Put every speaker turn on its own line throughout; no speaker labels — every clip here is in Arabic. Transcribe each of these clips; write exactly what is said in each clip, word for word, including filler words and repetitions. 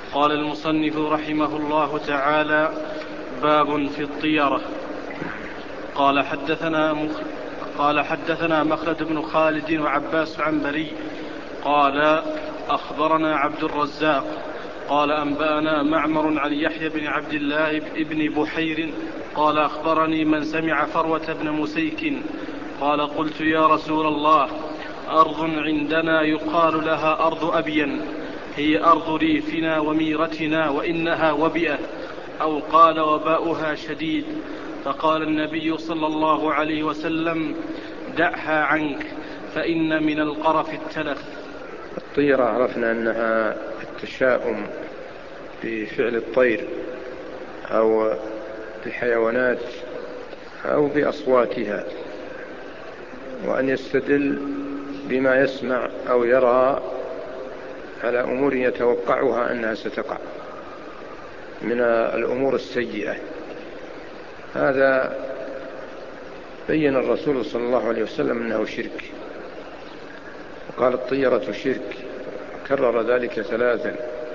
قال المصنف رحمه الله تعالى: باب في الطيرة. قال حدثنا مخ... قال حدثنا مخلد بن خالد وعباس عنبري قال أخبرنا عبد الرزاق قال أنبأنا معمر عن يحيى بن عبد الله بن بحير قال أخبرني من سمع فروة بن مسيك قال قلت يا رسول الله أرض عندنا يقال لها أرض أبين هي أرض ريفنا وميرتنا وإنها وبئة أو قال وباؤها شديد. فقال النبي صلى الله عليه وسلم دعها عنك فإن من القرف التلف.
الطيرة عرفنا أنها التشاؤم بفعل الطير أو بالحيوانات أو بأصواتها، وأن يستدل بما يسمع أو يرى على أمور يتوقعها أنها ستقع من الأمور السيئة. هذا بين الرسول صلى الله عليه وسلم أنه شرك، وقال الطيرة شرك، كرر ذلك ثلاثا،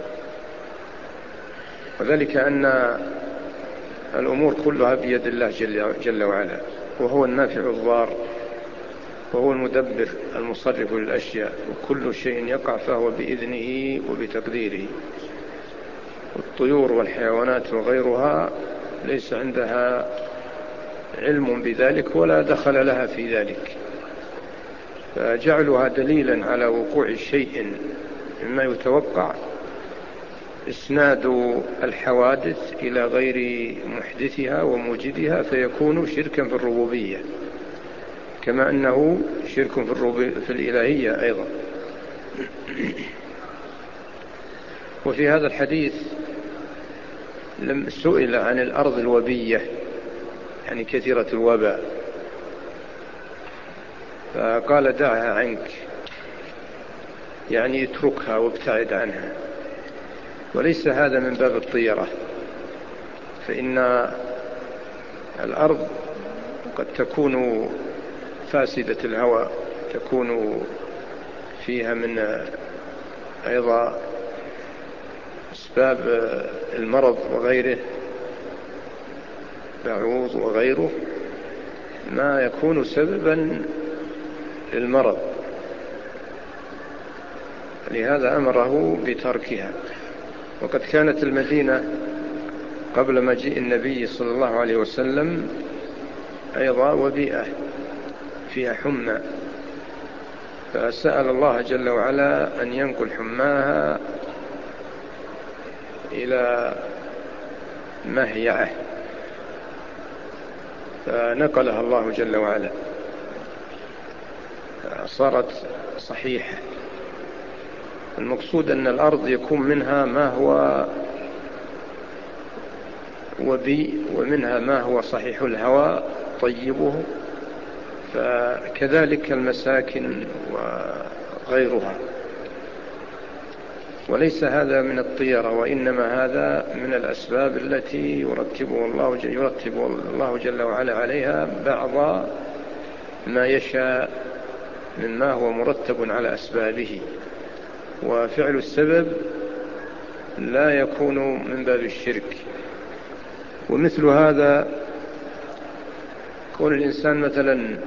وذلك أن الأمور كلها بيد الله جل وعلا، وهو النافع الضار، وهو المدبر المصرف للأشياء، وكل شيء يقع فهو بإذنه وبتقديره. والطيور والحيوانات وغيرها ليس عندها علم بذلك ولا دخل لها في ذلك، فجعلها دليلا على وقوع شيء مما يتوقع إسناد الحوادث إلى غير محدثها وموجدها، فيكون شركا في الربوبية، كما أنه شرك في, في الإلهية أيضا. وفي هذا الحديث لم سئل عن الأرض الوبية، يعني كثيرة الوباء، فقال دعها عنك، يعني اتركها وابتعد عنها. وليس هذا من باب الطيرة، فإن الأرض قد تكون فاسدة الهواء، تكون فيها من أيضا أسباب المرض وغيره، بعوض وغيره، ما يكون سببا للمرض، لهذا أمره بتركها. وقد كانت المدينة قبل مجيء النبي صلى الله عليه وسلم أيضا وبيئة فيها حمى، فسأل الله جل وعلا أن ينقل حماها إلى مهيعة، فنقلها الله جل وعلا، صارت صحيحة. المقصود أن الأرض يكون منها ما هو وبي، ومنها ما هو صحيح الهواء طيبه، فكذلك المساكن وغيرها. وليس هذا من الطيرة، وإنما هذا من الأسباب التي يرتبه الله يرتب الله جل وعلا عليها بعض ما يشاء مما هو مرتب على أسبابه. وفعل السبب لا يكون من باب الشرك. ومثل هذا كون الإنسان مثلا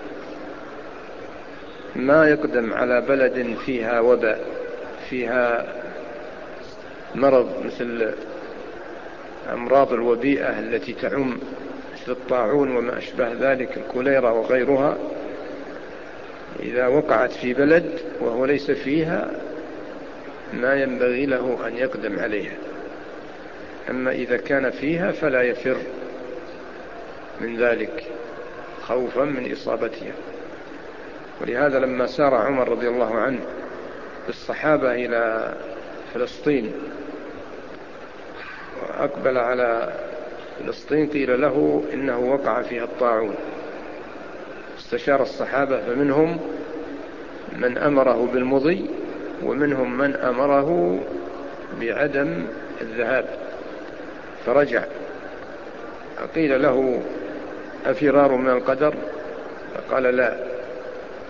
ما يقدم على بلد فيها وباء، فيها مرض، مثل أمراض الوبيئة التي تعم مثل الطاعون وما أشبه ذلك، الكوليرا وغيرها، إذا وقعت في بلد وهو ليس فيها ما ينبغي له أن يقدم عليها. أما إذا كان فيها فلا يفر من ذلك خوفا من إصابتها. ولهذا لما سار عمر رضي الله عنه بالصحابة إلى فلسطين وأقبل على فلسطين، قيل له إنه وقع فيها الطاعون، استشار الصحابة، فمنهم من أمره بالمضي ومنهم من أمره بعدم الذهاب، فرجع. قيل له أفرار من القدر؟ فقال لا،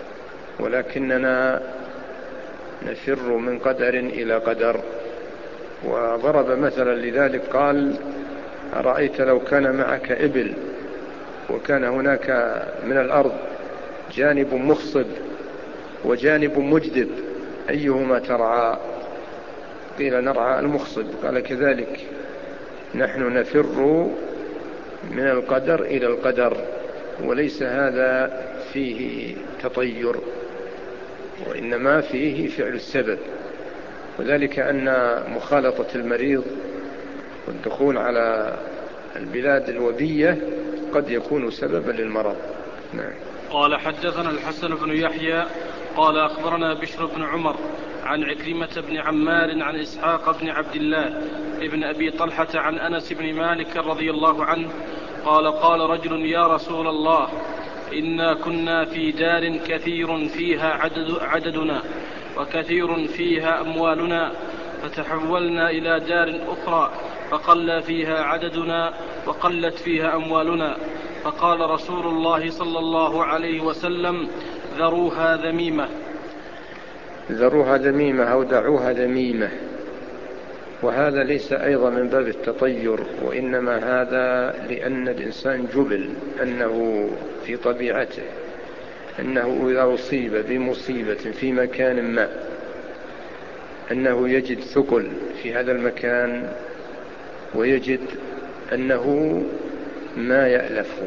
ولكننا نفر من قدر إلى قدر. وضرب مثلا لذلك قال: أرأيت لو كان معك إبل وكان هناك من الأرض جانب مخصب وجانب مجدب أيهما ترعى؟ قيل: نرعى المخصب. قال: كذلك نحن نفر من القدر إلى القدر، وليس هذا فيه تطير، وإنما فيه فعل السبب، وذلك أن مخالطة المريض والدخول على البلاد الوبية قد يكون سببا للمرض. نعم.
قال: حدثنا الحسن بن يحيى قال أخبرنا بشر بن عمر عن عكرمة بن عمار عن إسحاق بن عبد الله ابن أبي طلحة عن أنس بن مالك رضي الله عنه قال: قال رجل: يا رسول الله، إنا كنا في دار كثير فيها عدد عددنا وكثير فيها أموالنا، فتحولنا إلى دار أخرى فقل فيها عددنا وقلت فيها أموالنا، فقال رسول الله صلى الله عليه وسلم: ذروها ذميمة.
ذروها ذميمة أو دعوها ذميمة. وهذا ليس أيضا من باب التطير، وإنما هذا لأن الإنسان جبل أنه في طبيعته أنه إذا أصيب بمصيبة في مكان ما أنه يجد ثقل في هذا المكان، ويجد أنه ما يألفه.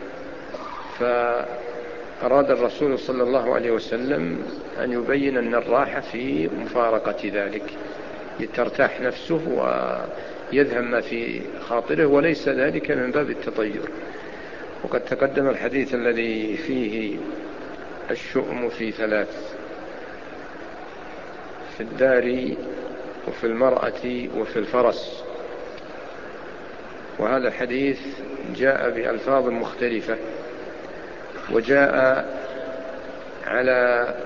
فأراد الرسول صلى الله عليه وسلم أن يبين أن الراحة في مفارقة ذلك، ترتاح نفسه ويذهب ما في خاطره، وليس ذلك من باب التطير. وقد تقدم الحديث الذي فيه الشؤم في ثلاث: في الدار وفي المرأة وفي الفرس. وهذا الحديث جاء بألفاظ مختلفة، وجاء على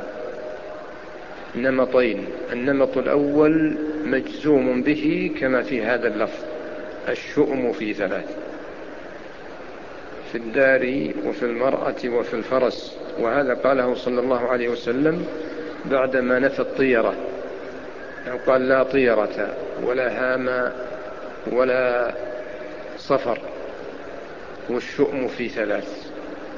نمطين: النمط الأول مجزوم به كما في هذا اللفظ: الشؤم في ثلاث، في الدار وفي المرأة وفي الفرس. وهذا قاله صلى الله عليه وسلم بعدما نفى الطيرة، قال: لا طيرة ولا هام ولا صفر، والشؤم في ثلاث.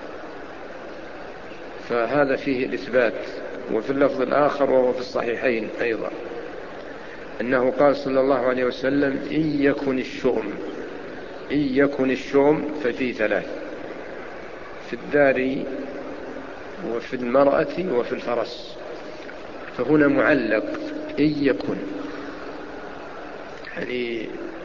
فهذا فيه الإثبات. وفي اللفظ الآخر وهو في الصحيحين أيضا أنه قال صلى الله عليه وسلم: إن يكن الشؤم إن يكن الشؤم ففي ثلاث: في الدار وفي المرأة وفي الفرس. فهنا معلق إن يكن، يعني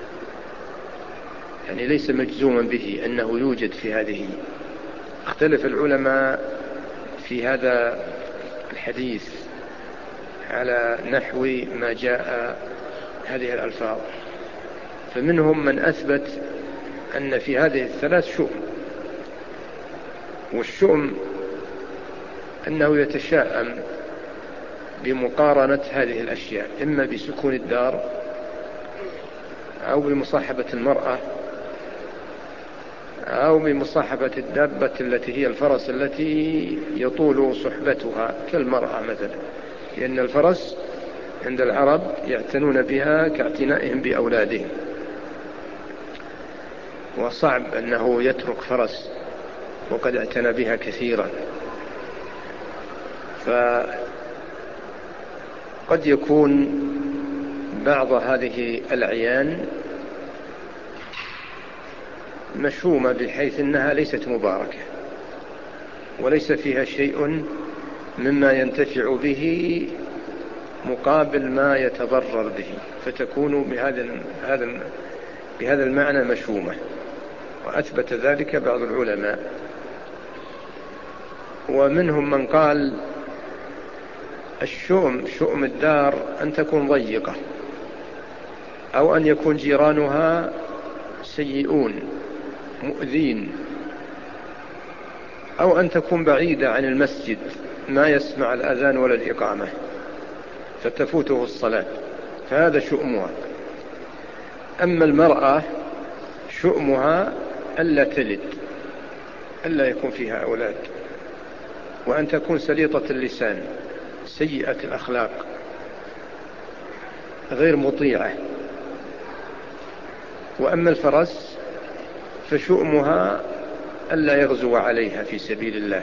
يعني ليس مجزوما به أنه يوجد في هذه. اختلف العلماء في هذا الحديث على نحو ما جاء هذه الألفاظ، فمنهم من أثبت أن في هذه الثلاث شؤم. والشؤم أنه يتشاءم بمقارنة هذه الأشياء، إما بسكون الدار أو بمصاحبة المرأة أو بمصاحبة الدابة التي هي الفرس التي يطول صحبتها كالمرأة مثلا، لأن الفرس عند العرب يعتنون بها كاعتنائهم بأولادهم، وصعب أنه يترك فرس وقد اعتنى بها كثيرا. فقد يكون بعض هذه الأعيان مشومة بحيث أنها ليست مباركة وليس فيها شيء مما ينتفع به مقابل ما يتضرر به، فتكون بهذا بهذا المعنى مشومة. وأثبت ذلك بعض العلماء. ومنهم من قال: الشؤم شؤم الدار أن تكون ضيقة، أو أن يكون جيرانها سيئون مؤذين، أو أن تكون بعيدة عن المسجد ما يسمع الأذان ولا الإقامة فتفوته الصلاة، فهذا شؤمها. أما المرأة شؤمها ألا تلد، ألا يكون فيها أولاد، وأن تكون سليطة اللسان سيئة الأخلاق غير مطيعة وأما الفرس فشؤمها ألا يغزو عليها في سبيل الله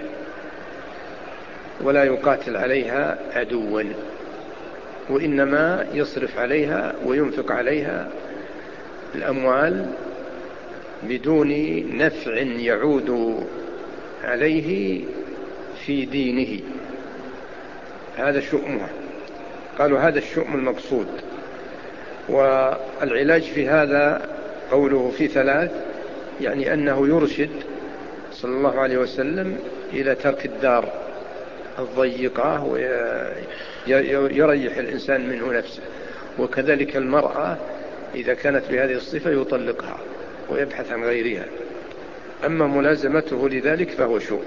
ولا يقاتل عليها عدوا، وإنما يصرف عليها وينفق عليها الأموال بدون نفع يعود عليه في دينه. هذا شؤمها، قالوا هذا الشؤم المقصود. والعلاج في هذا قوله في ثلاث، يعني أنه يرشد صلى الله عليه وسلم إلى ترك الدار الضيقة ويريح الإنسان منه نفسه. وكذلك المرأة إذا كانت بهذه الصفة يطلقها ويبحث عن غيرها. أما ملازمته لذلك فهو شؤم،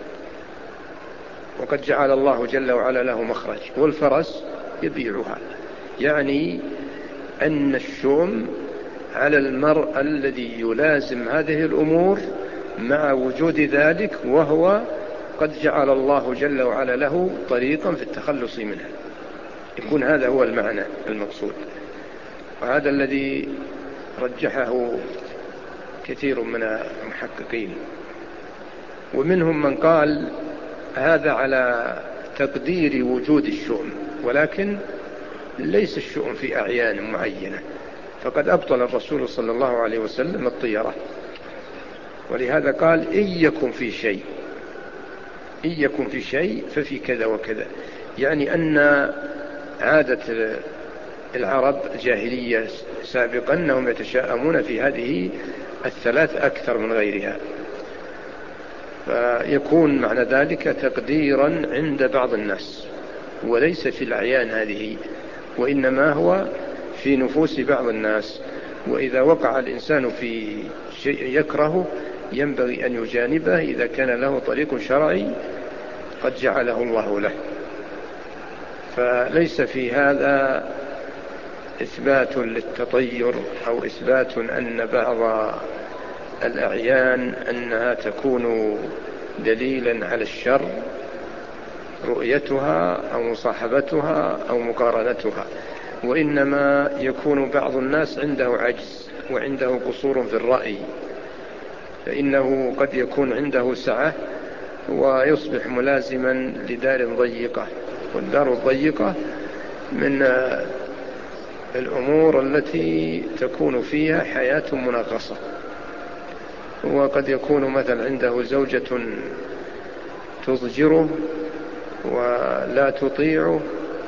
وقد جعل الله جل وعلا له مخرج. والفرس يبيعها، يعني أن الشؤم على المرء الذي يلازم هذه الأمور مع وجود ذلك، وهو قد جعل الله جل وعلا له طريقا في التخلص منها. يكون هذا هو المعنى المقصود، وهذا الذي رجحه كثير من المحققين. ومنهم من قال هذا على تقدير وجود الشؤم، ولكن ليس الشؤم في أعيان معينة، فقد أبطل الرسول صلى الله عليه وسلم الطيرة. ولهذا قال إن يكن في شيء، إن يكن في شيء ففي كذا وكذا، يعني أن عادة العرب الجاهلية سابقا أنهم يتشاءمون في هذه الثلاث أكثر من غيرها، فيكون معنى ذلك تقديرا عند بعض الناس وليس في الأعيان هذه، وإنما هو في نفوس بعض الناس. وإذا وقع الإنسان في شيء يكره ينبغي أن يجانبه إذا كان له طريق شرعي قد جعله الله له. فليس في هذا إثبات للتطير أو إثبات أن بعض الأعيان أنها تكون دليلا على الشر، رؤيتها أو مصاحبتها أو مقارنتها، وإنما يكون بعض الناس عنده عجز وعنده قصور في الرأي، فإنه قد يكون عنده سعة ويصبح ملازما لدار ضيقة، والدار الضيقة من الأمور التي تكون فيها حياة منغصة. وقد يكون مثلا عنده زوجة تضجره ولا تطيعه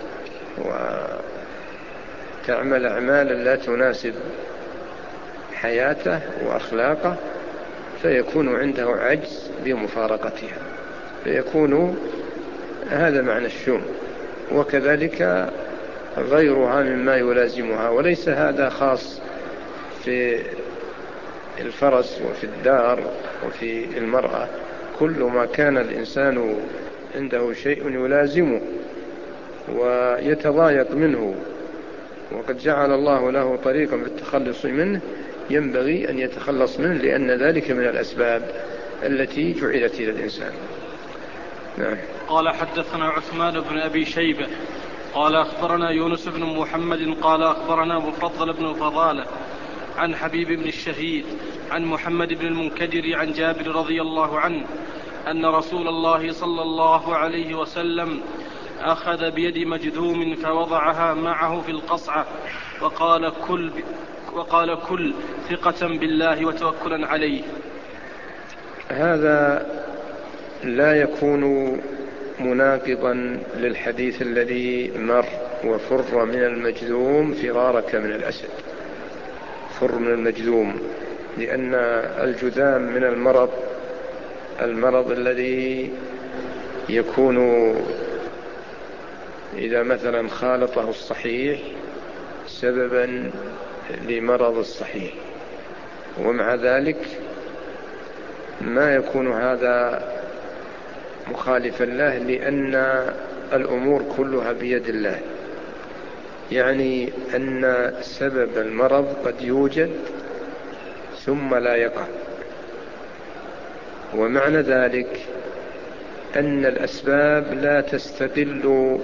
وتعمل أعمالا لا تناسب حياته وأخلاقه، فيكون عنده عجز بمفارقتها، فيكون هذا معنى الشؤم. وكذلك غيرها مما يلازمها، وليس هذا خاص في الفرس وفي الدار وفي المرأة. كل ما كان الإنسان عنده شيء يلازمه ويتضايق منه وقد جعل الله له طريقا في التخلص منه ينبغي أن يتخلص منه، لأن ذلك من الأسباب التي جعلت إلى الإنسان. نعم.
قال حدثنا عثمان بن أبي شيبة قال أخبرنا يونس بن محمد قال أخبرنا مفضل بن فضالة عن حبيب بن الشهيد عن محمد بن المنكدر عن جابر رضي الله عنه أن رسول الله صلى الله عليه وسلم أخذ بيد مجذوم فوضعها معه في القصعة وقال كل, وقال كل ثقة بالله وتوكلا عليه.
هذا لا يكون مناقضا للحديث الذي مر وفر من المجذوم فرارك من الأسد. فر من المجذوم، لأن الجذام من المرض المرض الذي يكون إذا مثلا خالطه الصحيح سببا لمرض الصحيح، ومع ذلك ما يكون هذا مخالفا له، لأن الأمور كلها بيد الله. يعني أن سبب المرض قد يوجد ثم لا يقع، ومعنى ذلك أن الأسباب لا تستقل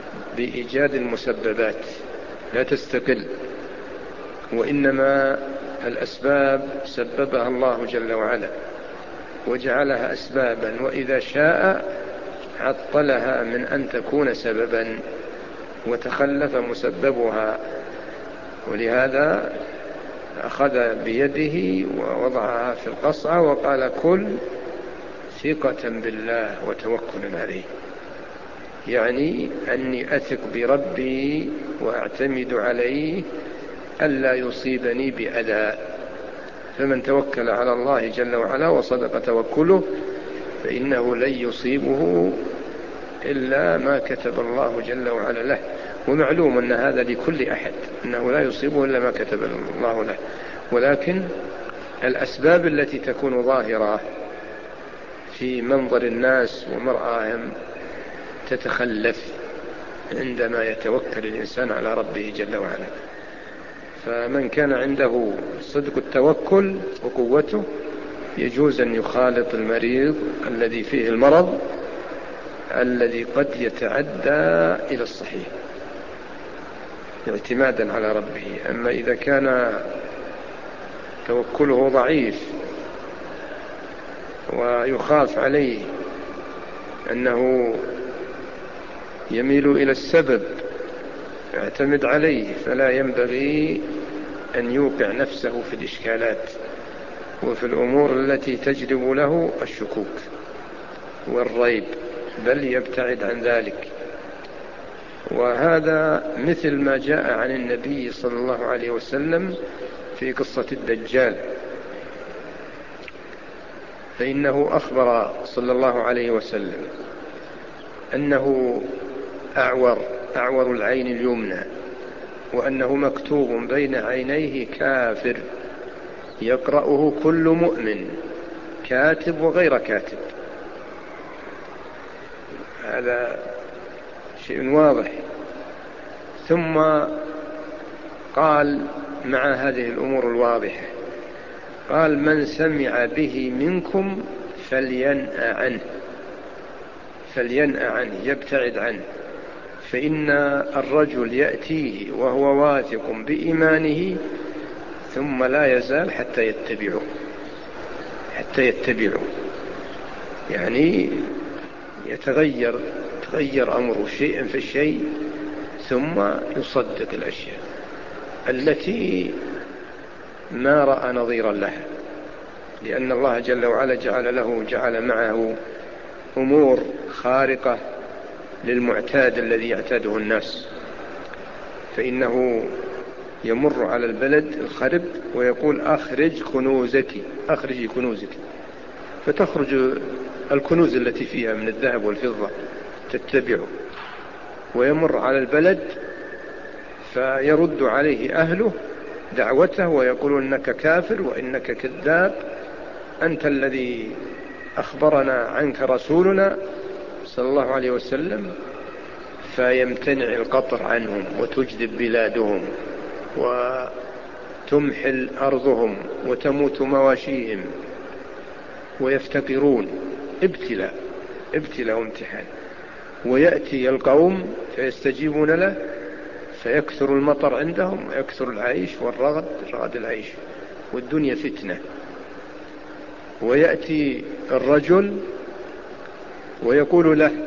بإيجاد المسببات، لا تستقل، وإنما الأسباب سببها الله جل وعلا وجعلها أسبابا، وإذا شاء عطلها من أن تكون سببا وتخلف مسببها، ولهذا أخذ بيده ووضعها في القصعة وقال: كل ثقة بالله وتوكل عليه، يعني أني أثق بربي وأعتمد عليه ألا يصيبني بأذى. فمن توكل على الله جل وعلا وصدق توكله فإنه لن يصيبه إلا ما كتب الله جل وعلا له. ومعلوم أن هذا لكل أحد، أنه لا يصيبه إلا ما كتب الله له، ولكن الأسباب التي تكون ظاهرة في منظر الناس ومرآهم تتخلف عندما يتوكل الإنسان على ربه جل وعلا. فمن كان عنده صدق التوكل وقوته يجوز أن يخالط المريض الذي فيه المرض الذي قد يتعدى إلى الصحيح اعتمادا على ربه. أما إذا كان توكله ضعيف ويخاف عليه أنه يميل إلى السبب يعتمد عليه، فلا ينبغي أن يوقع نفسه في الإشكالات وفي الأمور التي تجلب له الشكوك والريب، بل يبتعد عن ذلك. وهذا مثل ما جاء عن النبي صلى الله عليه وسلم في قصة الدجال، فإنه أخبر صلى الله عليه وسلم أنه أعور أعور العين اليمنى، وأنه مكتوب بين عينيه كافر يقرأه كل مؤمن، كاتب وغير كاتب. هذا شيء واضح. ثم قال مع هذه الأمور الواضحة، قال: من سمع به منكم فلينأ عنه فلينأ عنه يبتعد عنه، فإن الرجل يأتيه وهو واثق بإيمانه ثم لا يزال حتى يتبعه حتى يتبعه يعني يتغير تغير أمره شيئا فالشيء، ثم يصدق الأشياء التي ما رأى نظيرا لها، لأن الله جل وعلا جعل له جعل معه أمور خارقة للمعتاد الذي يعتاده الناس. فإنه يمر على البلد الخرب ويقول: أخرج كنوزك أخرجي كنوزك، فتخرج الكنوز التي فيها من الذهب والفضة تتبعه. ويمر على البلد فيرد عليه أهله دعوته ويقول: إنك كافر وإنك كذاب، أنت الذي أخبرنا عنك رسولنا صلى الله عليه وسلم. فيمتنع القطر عنهم وتجدب بلادهم وتمحل أرضهم وتموت مواشيهم ويفتقرون. ابتلاء ابتلاء وامتحان. ويأتي القوم فيستجيبون له فيكثر المطر عندهم ويكثر العيش والرغد رغد العيش والدنيا فتنة. ويأتي الرجل ويقول له: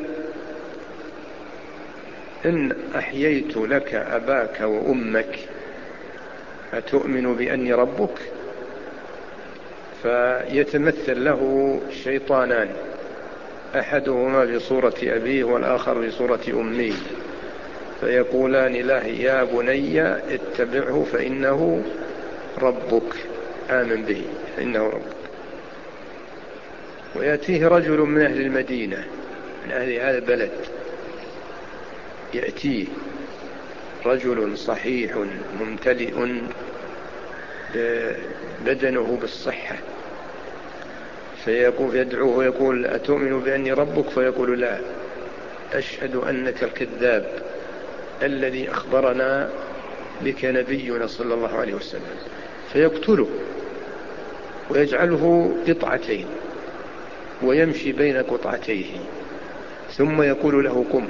إن أحييت لك أباك وأمك أتؤمن بأني ربك؟ فيتمثل له شيطانان، أحدهما بصورة أبيه والآخر بصورة أمه، فيقولان له: يا بني اتبعه فإنه ربك، آمن به فإنه ربك. ويأتيه رجل من أهل المدينة من أهل هذا البلد، يأتيه رجل صحيح ممتلئ بدنه بالصحة، فيقول يدعوه ويقول: أتؤمن بأني ربك؟ فيقول: لا، أشهد أنك الكذاب الذي أخبرنا بك نبينا صلى الله عليه وسلم. فيقتله ويجعله قطعتين ويمشي بين قطعتيه، ثم يقول له: قم،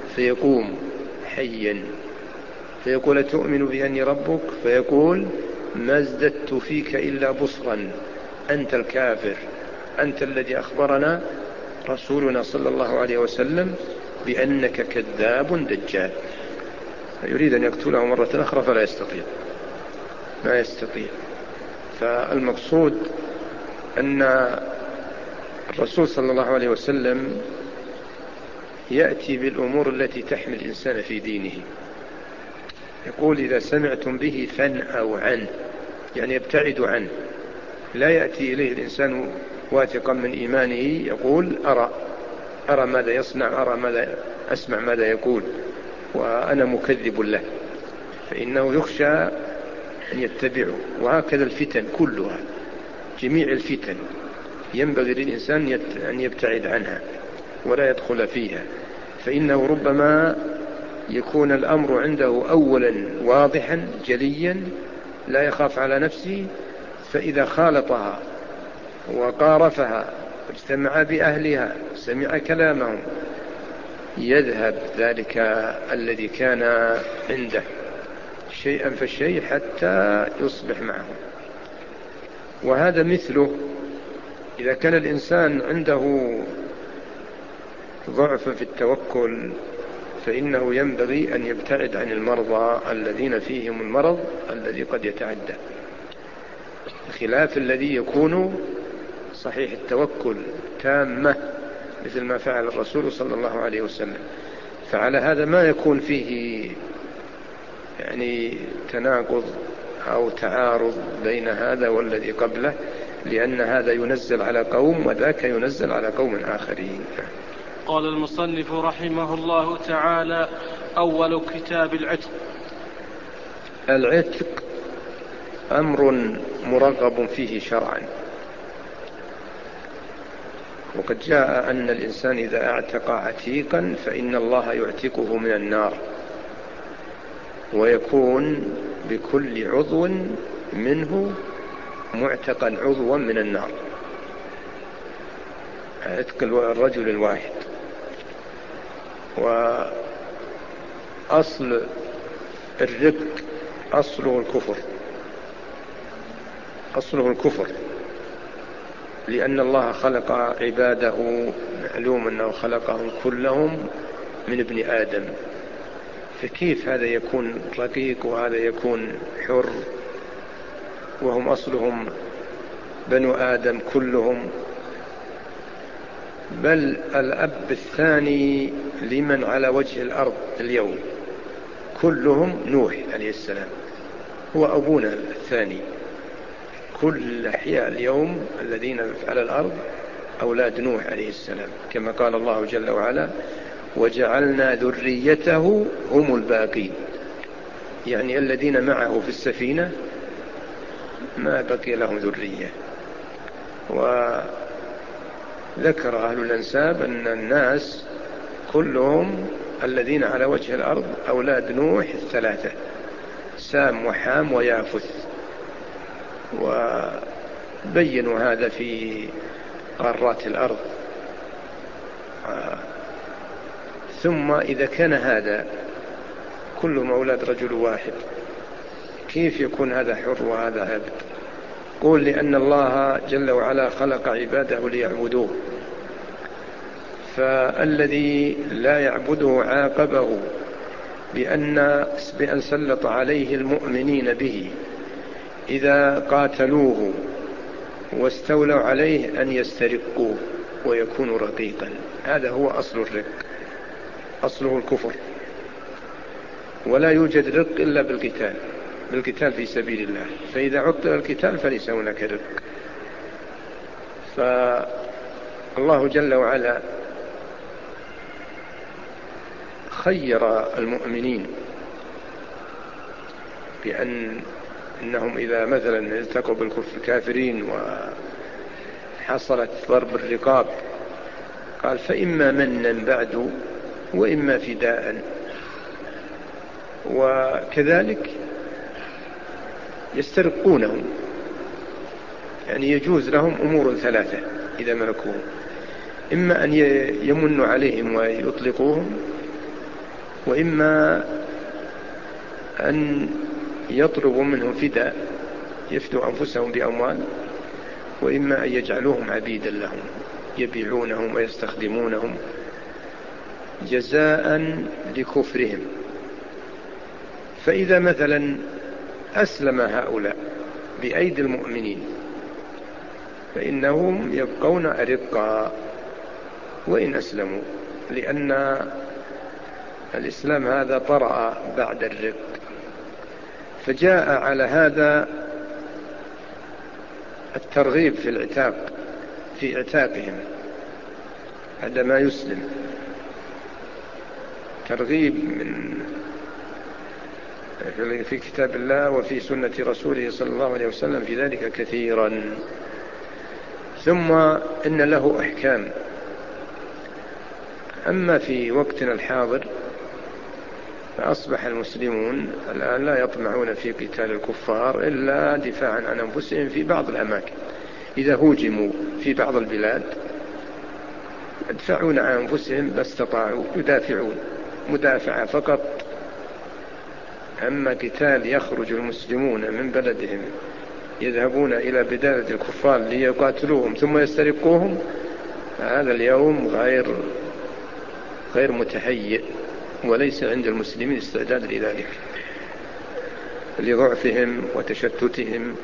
فيقوم حيا، فيقول: أتؤمن بأني ربك؟ فيقول: ما ازددت فيك إلا بصرا، أنت الكافر، أنت الذي أخبرنا رسولنا صلى الله عليه وسلم بأنك كذاب دجال. يريد أن يقتله مرة أخرى فلا يستطيع، ما يستطيع. فالمقصود أن الرسول صلى الله عليه وسلم يأتي بالأمور التي تحمي الإنسان في دينه. يقول إذا سمعتم به فانأوا عنه، يعني ابتعدوا عنه. لا يأتي إليه الإنسان واثقا من إيمانه يقول أرى أرى ماذا يصنع، أرى ماذا أسمع ماذا يقول وأنا مكذب له، فإنه يخشى أن يتبعه. وهكذا الفتن كلها، جميع الفتن ينبغي للإنسان أن يبتعد عنها ولا يدخل فيها، فإنه ربما يكون الأمر عنده أولا واضحا جليا لا يخاف على نفسه، فإذا خالطها وقارفها واجتمع بأهلها سمع كلامهم يذهب ذلك الذي كان عنده شيئا فالشيء حتى يصبح معه. وهذا مثله إذا كان الإنسان عنده ضعف في التوكل فإنه ينبغي أن يبتعد عن المرضى الذين فيهم المرض الذي قد يتعدى، خلاف الذي يكون صحيح التوكل تامة مثل ما فعل الرسول صلى الله عليه وسلم. فعلى هذا ما يكون فيه يعني تناقض أو تعارض بين هذا والذي قبله، لأن هذا ينزل على قوم وذاك ينزل على قوم آخرين.
قال المصنف رحمه الله تعالى: أول كتاب العتق.
العتق أمر مرغب فيه شرعا، وقد جاء أن الإنسان إذا اعتق عتيقا فإن الله يعتقه من النار، ويكون بكل عضو منه معتقا عضوا من النار. عتق الرجل الواحد. وأصل الرق أصله الكفر، أصله الكفر، لأن الله خلق عباده، معلوم أنه خلقهم كلهم من ابن آدم، فكيف هذا يكون رقيق وهذا يكون حر وهم أصلهم بنو آدم كلهم؟ بل الأب الثاني لمن على وجه الأرض اليوم كلهم نوح عليه السلام، هو أبونا الثاني. كل أحياء اليوم الذين على الأرض أولاد نوح عليه السلام، كما قال الله جل وعلا: وجعلنا ذريته هم الباقين، يعني الذين معه في السفينة ما بقي لهم ذرية. وذكر أهل الأنساب أن الناس كلهم الذين على وجه الأرض أولاد نوح الثلاثة، سام وحام ويافث، وبينوا هذا في قارات الأرض. ثم إذا كان هذا كلهم أولاد رجل واحد، كيف يكون هذا حر وهذا عبد؟ قول لأن الله جل وعلا خلق عباده ليعبدوه، فالذي لا يعبده عاقبه بأن بأن سلط عليه المؤمنين به إذا قاتلوه واستولوا عليه أن يسترقوه ويكون رقيقا. هذا هو أصل الرق، أصله الكفر. ولا يوجد رق إلا بالقتال، بالقتال في سبيل الله، فإذا عطل القتال فليس هناك رق. فالله جل وعلا خير المؤمنين بأن إنهم إذا مثلا التقوا بالكافرين وحصلت ضرب الرقاب قال: فإما منا بعد وإما فداء. وكذلك يسترقونهم، يعني يجوز لهم أمور ثلاثة إذا ملكوهم: إما أن يمنوا عليهم ويطلقوهم، وإما أن يطلبوا منهم فداء يفدوا أنفسهم بأموال، وإما أن يجعلوهم عبيدا لهم يبيعونهم ويستخدمونهم جزاء لكفرهم. فإذا مثلا أسلم هؤلاء بأيدي المؤمنين فإنهم يبقون أرقاء وإن أسلموا، لأن الإسلام هذا طرأ بعد الرق. فجاء على هذا الترغيب في العتاق في عتاقهم عندما يسلم، ترغيب من في كتاب الله وفي سنة رسوله صلى الله عليه وسلم في ذلك كثيرا. ثم إن له أحكام. أما في وقتنا الحاضر فأصبح المسلمون الآن لا يطمعون في قتال الكفار إلا دفاعا عن أنفسهم في بعض الأماكن. إذا هوجموا في بعض البلاد يدفعون عن أنفسهم ما استطاعوا، يدافعون مدافعة فقط. أما قتال يخرج المسلمون من بلدهم يذهبون إلى بلاد الكفار ليقاتلوهم ثم يسترقوهم، هذا اليوم غير غير متهيئ، وليس عند المسلمين استعداد لذلك لضعفهم وتشتتهم،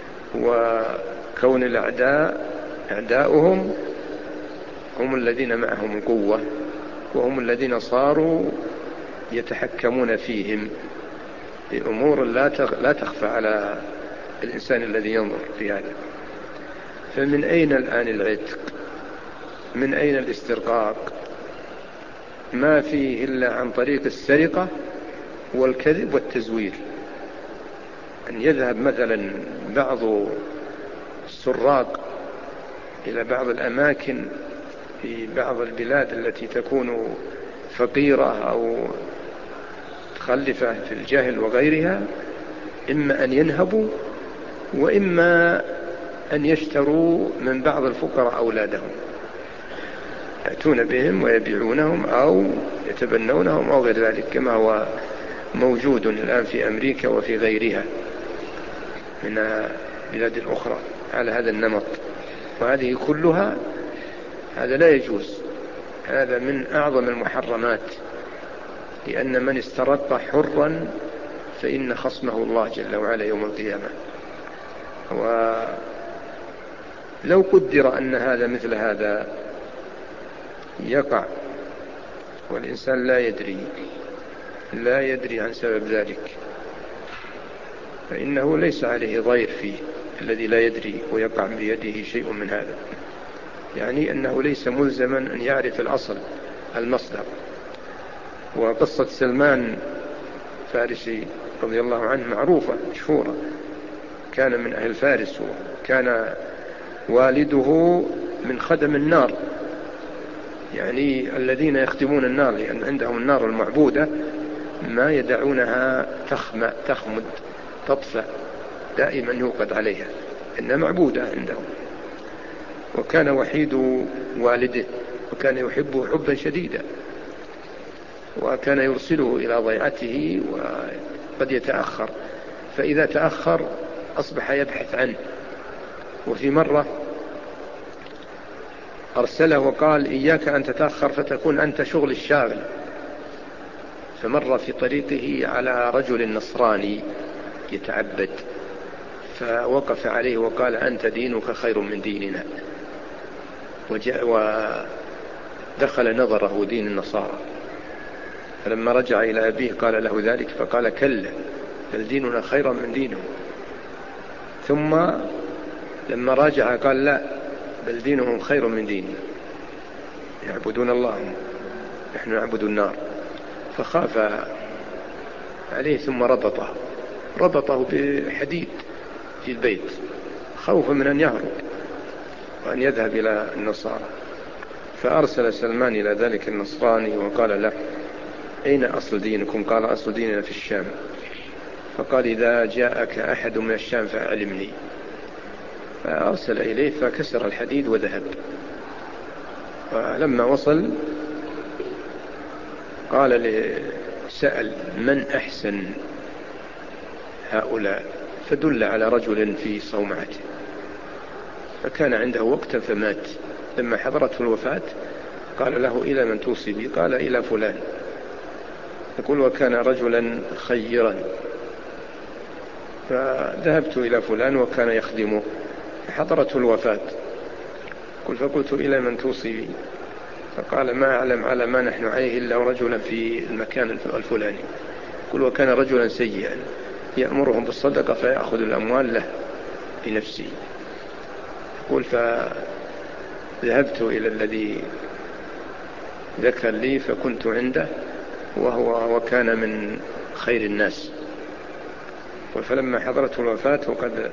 وكون الأعداء أعداؤهم هم الذين معهم القوة، وهم الذين صاروا يتحكمون فيهم بأمور لا تخفى على الإنسان الذي ينظر في هذا. فمن أين الآن العتق؟ من أين الاسترقاق؟ ما فيه إلا عن طريق السرقة والكذب والتزوير. أن يذهب مثلا بعض السراق إلى بعض الأماكن في بعض البلاد التي تكون فقيرة أو متخلفة في الجهل وغيرها، إما أن ينهبوا وإما أن يشتروا من بعض الفقراء أولادهم، يأتون بهم ويبيعونهم أو يتبنونهم أو غير ذلك، كما هو موجود الآن في أمريكا وفي غيرها من بلاد أخرى على هذا النمط. وهذه كلها هذا لا يجوز، هذا من أعظم المحرمات، لأن من استرق حرا فإن خصمه الله جل وعلا يوم القيامة. ولو قدر أن هذا مثل هذا يقع والإنسان لا يدري لا يدري عن سبب ذلك، فإنه ليس عليه ضير فيه الذي لا يدري ويقع بيده شيء من هذا، يعني أنه ليس ملزما أن يعرف الأصل المصدر. وقصة سلمان فارسي رضي الله عنه معروفة مشهورة، كان من أهل فارس، وكان والده من خدم النار، يعني الذين يخدمون النار، لأن عندهم النار المعبودة ما يدعونها تخمد تطفأ، دائما يوقد عليها، إنها معبودة عندهم. وكان وحيد والده، وكان يحبه حبا شديدا، وكان يرسله إلى ضيعته وقد يتأخر، فإذا تأخر أصبح يبحث عنه. وفي مرة أرسله وقال إياك أن تتأخر فتكون أنت شغل الشاغل. فمر في طريقه على رجل نصراني يتعبد، فوقف عليه وقال أنت دينك خير من ديننا، وجاء ودخل نظره دين النصارى. فلما رجع إلى أبيه قال له ذلك، فقال كلا بل ديننا خير من دينه. ثم لما راجع قال لا بل دينهم خير من ديننا، يعبدون الله نحن نعبد النار. فخاف عليه ثم ربطه ربطه بحديد في البيت خوفا من أن يهرب وأن يذهب إلى النصارى. فأرسل سلمان إلى ذلك النصراني وقال له أين أصل دينكم؟ قال أصل ديننا في الشام. فقال إذا جاءك أحد من الشام فأعلمني. فأرسل إليه فكسر الحديد وذهب. ولما وصل قال سأل من أحسن هؤلاء؟ فدل على رجل في صومعته، فكان عنده وقتا فمات. لما حضرته الوفاة قال له: إلى من توصي بي؟ قال: إلى فلان. يقول: وكان رجلا خيرا، فذهبت إلى فلان وكان يخدمه، فحضرته الوفاة. قل فقلت: إلى من توصي بي؟ فقال: ما أعلم على ما نحن عليه إلا رجلا في المكان الفلاني. قل: وكان رجلا سيئا يأمرهم بالصدقة فيأخذ الأموال له لنفسه. قل فذهبت إلى الذي ذكر لي فكنت عنده، وهو وكان من خير الناس. فلما حضرته الوفاة وقد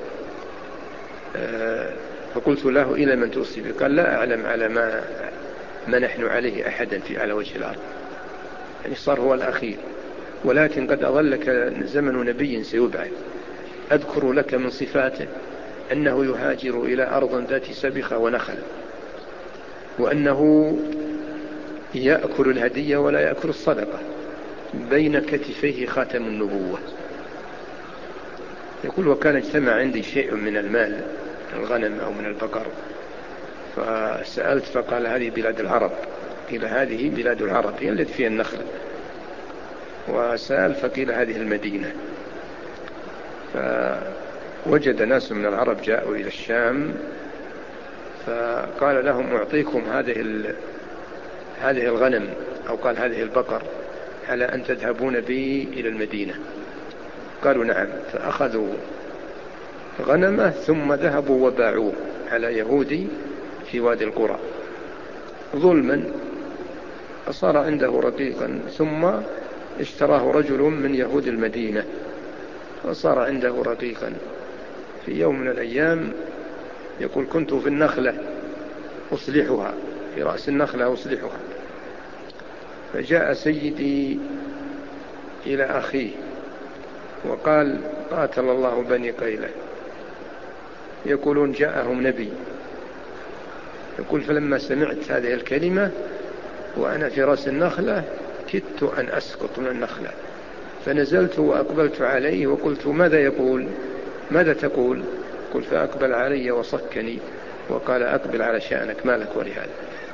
فقلت له: إلى من توصي به؟ قال: لا أعلم على ما ما نحن عليه أحدا في على وجه الأرض، يعني صار هو الأخير، ولكن قد أظلك زمن نبي سيبعث. أذكر لك من صفاته أنه يهاجر إلى أرض ذات سبخة ونخل، وأنه يأكل الهدية ولا يأكل الصدقة، بين كتفيه خاتم النبوة. يقول: وكان اجتمع عندي شيء من المال، الغنم أو من البقر، فسألت فقال: هذه بلاد العرب. قيل: هذه بلاد العرب هي التي فيها النخل. وسأل فقيل: هذه المدينة. فوجد ناس من العرب جاءوا إلى الشام، فقال لهم: أعطيكم هذه هذه الغنم، أو قال هذه البقر، على أن تذهبون بي إلى المدينة. قالوا: نعم. فأخذوا غنمه ثم ذهبوا وباعوه على يهودي في وادي القرى ظلما، فصار عنده رقيقا، ثم اشتراه رجل من يهود المدينة وصار عنده رقيقا. في يوم من الأيام يقول: كنت في النخلة أصلحها، في رأس النخلة أصلحها، فجاء سيدي إلى أخيه وقال: قاتل الله بني قيلة، يقولون جاءهم نبي. يقول: فلما سمعت هذه الكلمة وأنا في رأس النخلة كدت أن أسقط من النخلة، فنزلت وأقبلت عليه وقلت: ماذا يقول؟ ماذا تقول؟ قل: فأقبل علي وصكني وقال: أقبل على شأنك، ما لك ولهذا.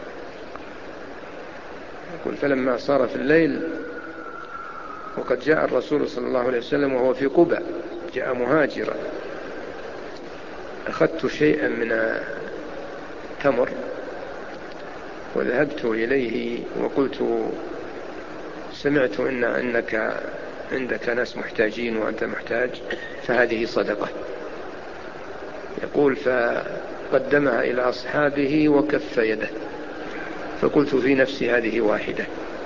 يقول: فلما صار في الليل وقد جاء الرسول صلى الله عليه وسلم وهو في قباء، جاء مهاجرا، أخذت شيئا من تمر وذهبت إليه وقلت: سمعت إن أنك عندك ناس محتاجين وأنت محتاج، فهذه صدقة. يقول: فقدمها إلى أصحابه وكف يده، فقلت في نفسي: هذه واحدة.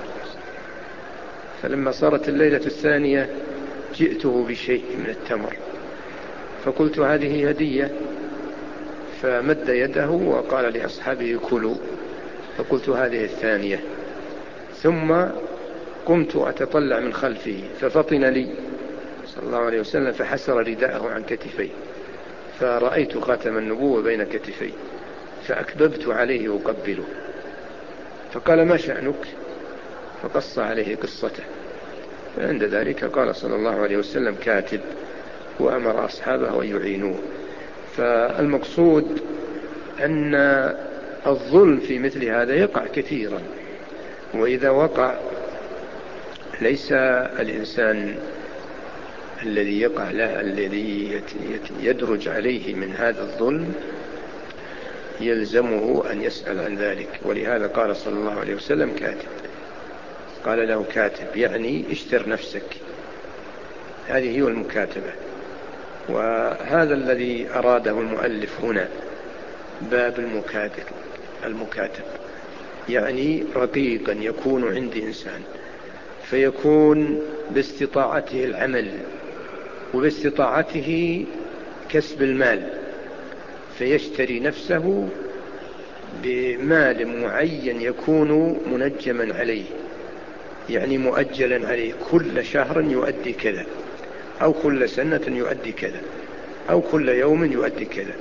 فلما صارت الليلة الثانية جئته بشيء من التمر فقلت: هذه هدية، فمد يده وقال لأصحابه: كلوا، فقلت: هذه الثانية. ثم قمت أتطلع من خلفه ففطن لي صلى الله عليه وسلم فحسر رداءه عن كتفي، فرأيت خاتم النبوة بين كتفي، فأكببت عليه أقبله، فقال: ما شأنك؟ فقص عليه قصته. فعند ذلك قال صلى الله عليه وسلم: كاتب، وأمر أصحابه أن يعينوه. فالمقصود أن الظلم في مثل هذا يقع كثيرا، وإذا وقع ليس الإنسان الذي يقع له الذي يدرج عليه من هذا الظلم يلزمه أن يسأل عن ذلك. ولهذا قال صلى الله عليه وسلم: كاتب. قال له: كاتب يعني اشتر نفسك، هذه هي المكاتبة. وهذا الذي أراده المؤلف هنا، باب المكاتب. المكاتب يعني رقيقا يكون عند إنسان، فيكون باستطاعته العمل وباستطاعته كسب المال، فيشتري نفسه بمال معين يكون منجما عليه، يعني مؤجلا عليه، كل شهر يؤدي كذا، أو كل سنة يؤدي كذا، أو كل يوم يؤدي كذا،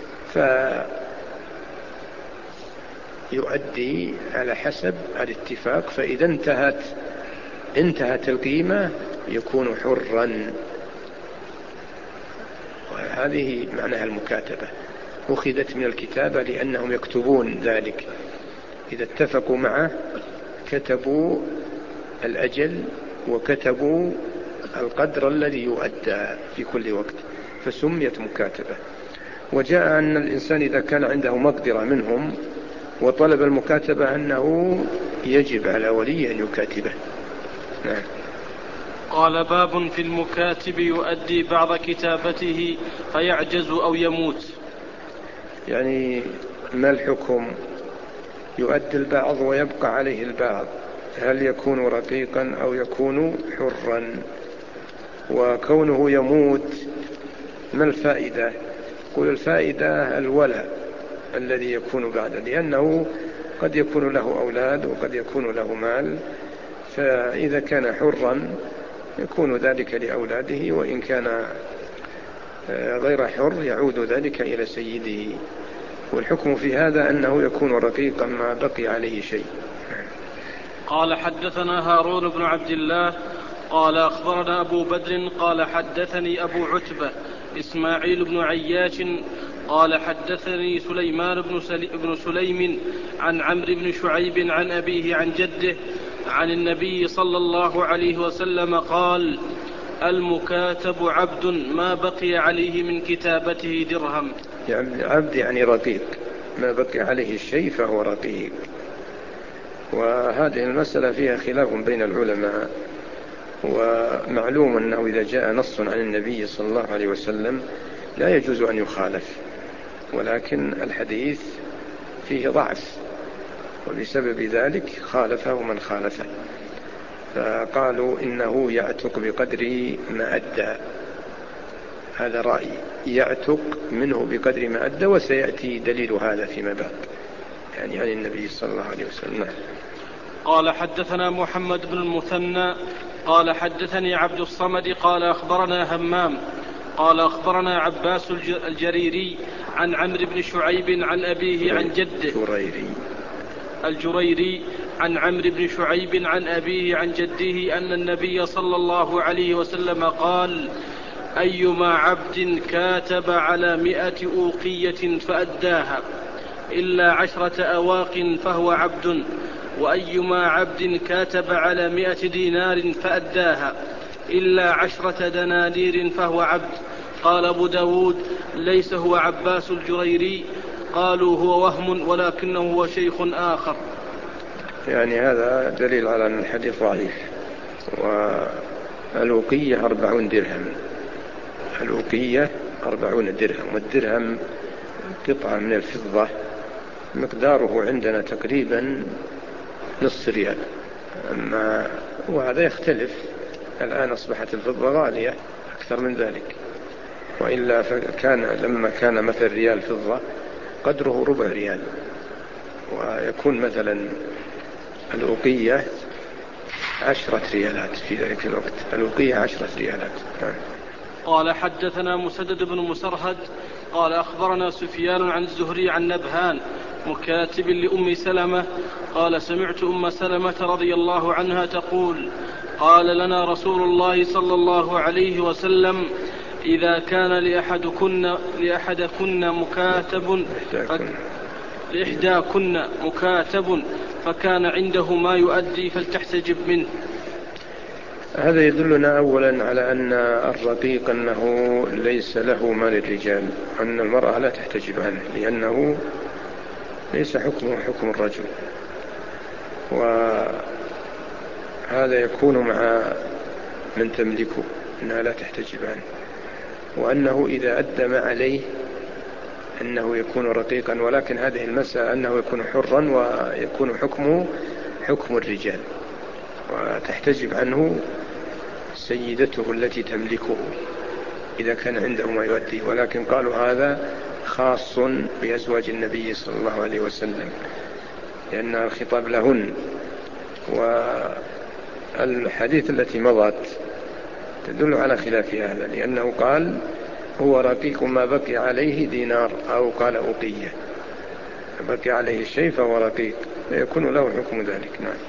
فيؤدي على حسب الاتفاق. فإذا انتهت انتهت القيمة يكون حرا. وهذه معناها المكاتبة، أخذت من الكتابة لأنهم يكتبون ذلك، إذا اتفقوا معه كتبوا الأجل وكتبوا القدر الذي يؤدى في كل وقت، فسميت مكاتبة. وجاء أن الإنسان إذا كان عنده مقدرة منهم وطلب المكاتبة أنه يجب على ولي أن يكاتبه. نعم.
قال باب في المكاتب يؤدي بعض كتابته فيعجز أو يموت.
يعني ما الحكم؟ يؤدي البعض ويبقى عليه البعض، هل يكون رقيقا أو يكون حرا؟ وكونه يموت ما الفائدة؟ قل الفائدة الولاء الذي يكون بعد، لأنه قد يكون له أولاد وقد يكون له مال، فإذا كان حرا يكون ذلك لأولاده، وإن كان غير حر يعود ذلك إلى سيده. والحكم في هذا أنه يكون رقيقا ما بقي عليه شيء.
قال حدثنا هارون بن عبد الله قال أخبرنا أبو بدر قال حدثني أبو عتبة إسماعيل بن عياش قال حدثني سليمان بن سليم عن عمرو بن شعيب عن أبيه عن جده عن النبي صلى الله عليه وسلم قال: المكاتب عبد ما بقي عليه من كتابته درهم.
يعني عبد يعني رقيق، ما بقي عليه الشيء فهو رقيق. وهذه المسألة فيها خلاف بين العلماء، ومعلوم أنه إذا جاء نص عن النبي صلى الله عليه وسلم لا يجوز أن يخالف، ولكن الحديث فيه ضعف، وبسبب ذلك خالفه من خالفه، فقالوا إنه يعتق بقدر ما أدى. هذا رأي، يعتق منه بقدر ما أدى، وسيأتي دليل هذا فيما بعد، يعني عن النبي صلى الله عليه وسلم.
قال حدثنا محمد بن المثنى قال حدثني عبد الصمد قال أخبرنا همام قال أخبرنا عباس الجريري عن عمرو بن شعيب عن أبيه عن جده
جريري
الجريري عن عمرو بن شعيب عن أبيه عن جده أن النبي صلى الله عليه وسلم قال: أيما عبد كاتب على مئة أوقية فأداها إلا عشرة أواق فهو عبد، وأيما عبد كاتب على مئة دينار فأداها إلا عشرة دنانير فهو عبد. قال أبو داود: ليس هو عباس الجريري. قالوا: هو وهم ولكنه هو شيخ آخر.
يعني هذا دليل على أن الحديث ضعيف. والأوقية أربعون درهم، الأوقية أربعون درهم، والدرهم قطعة من الفضة مقداره عندنا تقريبا نصف ريال. أما وهذا يختلف، الآن أصبحت الفضة غالية أكثر من ذلك، وإلا فكان لما كان مثل ريال فضة قدره ربع ريال، ويكون مثلا الأوقية عشرة ريالات في ذلك الوقت، الأوقية عشرة ريالات.
قال حدثنا مسدد بن مسرهد قال أخبرنا سفيان عن الزهري عن نبهان مكاتب لأم سلمة قال: سمعت أم سلمة رضي الله عنها تقول: قال لنا رسول الله صلى الله عليه وسلم: إذا كان لأحدكن, لأحدكن مكاتب لإحداكن مكاتب فكان عنده ما يؤدي فلتحتجب منه.
هذا يدلنا أولا على أن الرقيق أنه ليس له مال الرجال، أن المرأة لا تحتجب عنه، لأنه ليس حكمه حكم الرجل، وهذا يكون مع من تملكه أنها لا تحتجب عنه، وأنه إذا أدى ما عليه أنه يكون رقيقا، ولكن هذه المسألة أنه يكون حرا ويكون حكمه حكم الرجال، وتحتجب عنه سيدته التي تملكه إذا كان عنده ما يؤدي. ولكن قالوا هذا خاص بأزواج النبي صلى الله عليه وسلم، لأن الخطاب لهن. والحديث التي مضت تدل على خلاف هذا، لأنه قال: هو رقيق ما بقي عليه دينار، أو قال أوقية، بقي عليه الشيء فهو رقيق، فيكون له حكم ذلك. نعم.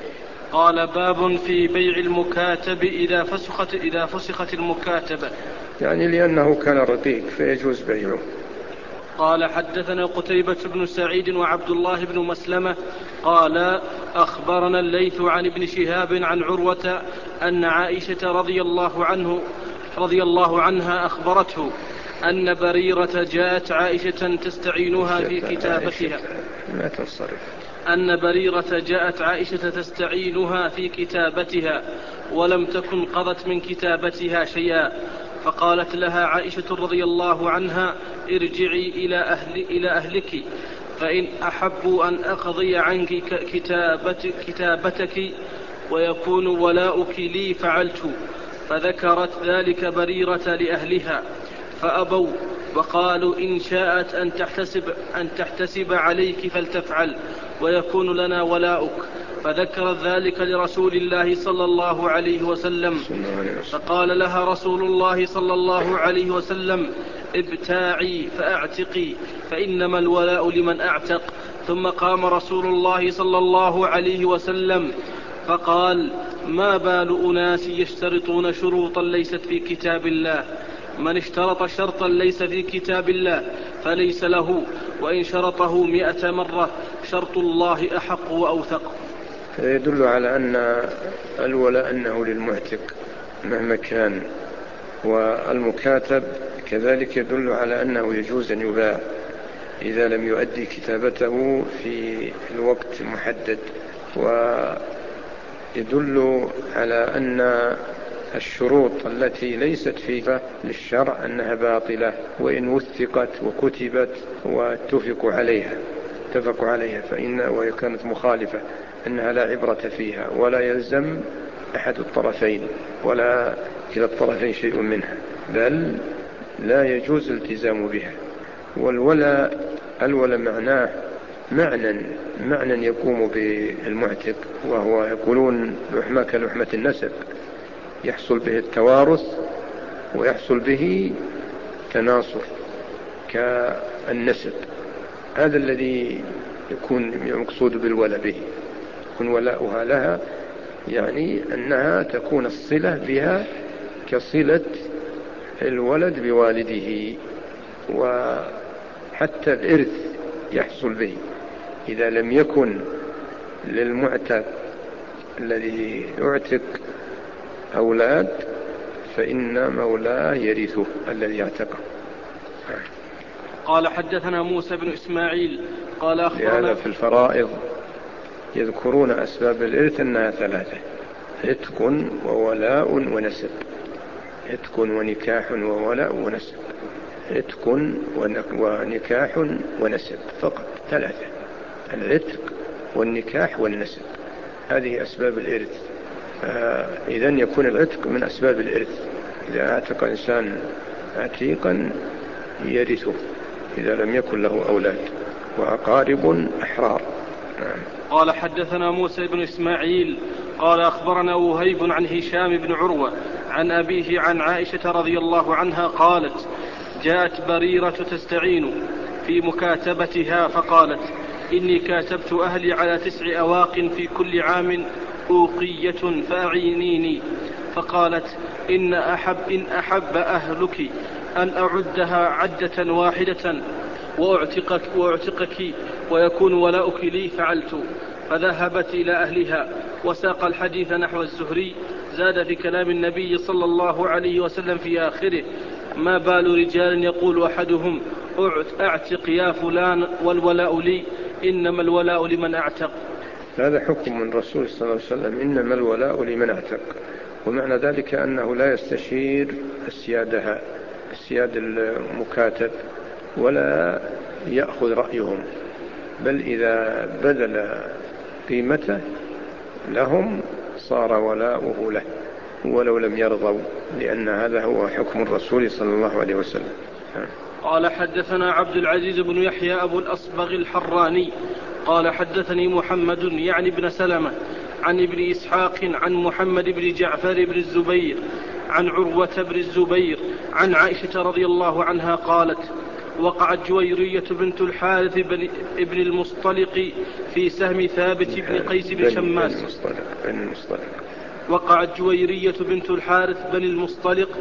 قال: باب في بيع المكاتب إذا فسخت, إذا فسخت المكاتبة.
يعني لأنه كان رقيق فيجوز بيعه.
قال حدثنا قتيبة بن سعيد وعبد الله بن مسلمة قال أخبرنا الليث عن ابن شهاب عن عروة أن عائشة رضي الله عنه رضي الله عنها أخبرته أن بريرة جاءت عائشة تستعينها في كتابتها
ما تصرف
أن بريرة جاءت عائشة تستعينها في كتابتها ولم تكن قضت من كتابتها شيئا، فقالت لها عائشة رضي الله عنها ارجعي إلى, أهل إلى أهلك فإن أحبوا أن أقضي عنك كتابت كتابتك ويكون ولاؤك لي فعلت. فذكرت ذلك بريرة لأهلها فأبوا وقالوا إن شاءت أن تحتسب, أن تحتسب عليك فلتفعل ويكون لنا ولاؤك. فذكرت ذلك لرسول الله صلى الله عليه وسلم فقال لها رسول الله صلى الله عليه وسلم ابتاعي فأعتقي فإنما الولاء لمن أعتق. ثم قام رسول الله صلى الله عليه وسلم فقال ما بال أناس يشترطون شروطا ليست في كتاب الله، من اشترط شرطا ليس في كتاب الله فليس له وإن شرطه مئة مرة شرط الله أحق وأوثق.
يدل على أن الولاء أنه للمعتق مهما كان، والمكاتب كذلك يدل على أنه يجوز أن يباع إذا لم يؤدي كتابته في الوقت المحدد. ويدل على أن الشروط التي ليست فيها للشرع أنها باطلة وإن وثقت وكتبت واتفقوا عليها اتفقوا عليها فإن وهي كانت مخالفة أنها لا عبرة فيها ولا يلزم أحد الطرفين ولا كلا الطرفين شيء منها، بل لا يجوز الالتزام بها. والولاء الولاء معناه معنى معنى يقوم بالمعتق، وهو يقولون لحمة كلحمة النسب، يحصل به التوارث ويحصل به تناصر كالنسب. هذا الذي يكون مقصود بالولاء به، يكون ولاؤها لها يعني أنها تكون الصلة بها كصلة الولد بوالده. وحتى الإرث يحصل به إذا لم يكن للمعتق الذي يعتق أولاد فإن مولاه يرثه الذي يعتقه.
قال حدثنا موسى بن إسماعيل قال أخبرنا.
لهذا في الفرائض يذكرون أسباب الإرث أنها ثلاثة: عتق وولاء ونسب. عتق ونكاح وولاء ونسب. عتق ونكاح ونسب فقط، ثلاثة: العتق والنكاح والنسب، هذه أسباب الإرث. إذن يكون العتق من أسباب الإرث، إذا اعتق إنسان عتيقا يرثه إذا لم يكن له أولاد وأقارب أحرار.
قال حدثنا موسى بن إسماعيل قال أخبرنا وهيب عن هشام بن عروة عن أبيه عن عائشة رضي الله عنها قالت جاءت بريرة تستعين في مكاتبتها فقالت إني كاتبت أهلي على تسع أواق في كل عام أوقية فأعينيني. فقالت إن أحب, إن أحب أهلك أن أعدها عدة واحدة وأعتقك, وأعتقك ويكون ولاؤك لي فعلت. فذهبت إلى أهلها وساق الحديث نحو الزهري، زاد في كلام النبي صلى الله عليه وسلم في آخره ما بال رجال يقول أحدهم أعتق يا فلان والولاء لي، إنما الولاء لمن أعتق.
هذا حكم من رسول صلى الله عليه وسلم، إنما الولاء لمن أعتق. ومعنى ذلك أنه لا يستشير السيادة السياد المكاتب ولا يأخذ رأيهم، بل إذا بذل قيمته لهم صار ولاؤه له ولو لم يرضوا، لأن هذا هو حكم الرسول صلى الله عليه وسلم.
قال حدثنا عبد العزيز بن يحيى أبو الأصبغ الحراني قال حدثني محمد يعني بن سلمة عن ابن إسحاق عن محمد بن جعفر بن الزبير عن عروة بن الزبير عن عائشة رضي الله عنها قالت وقعت جويرية بنت الحارث بن ابن المصطلق في سهم ثابت بن قيس بن شماس. وقعت جويرية بنت الحارث بن المصطلق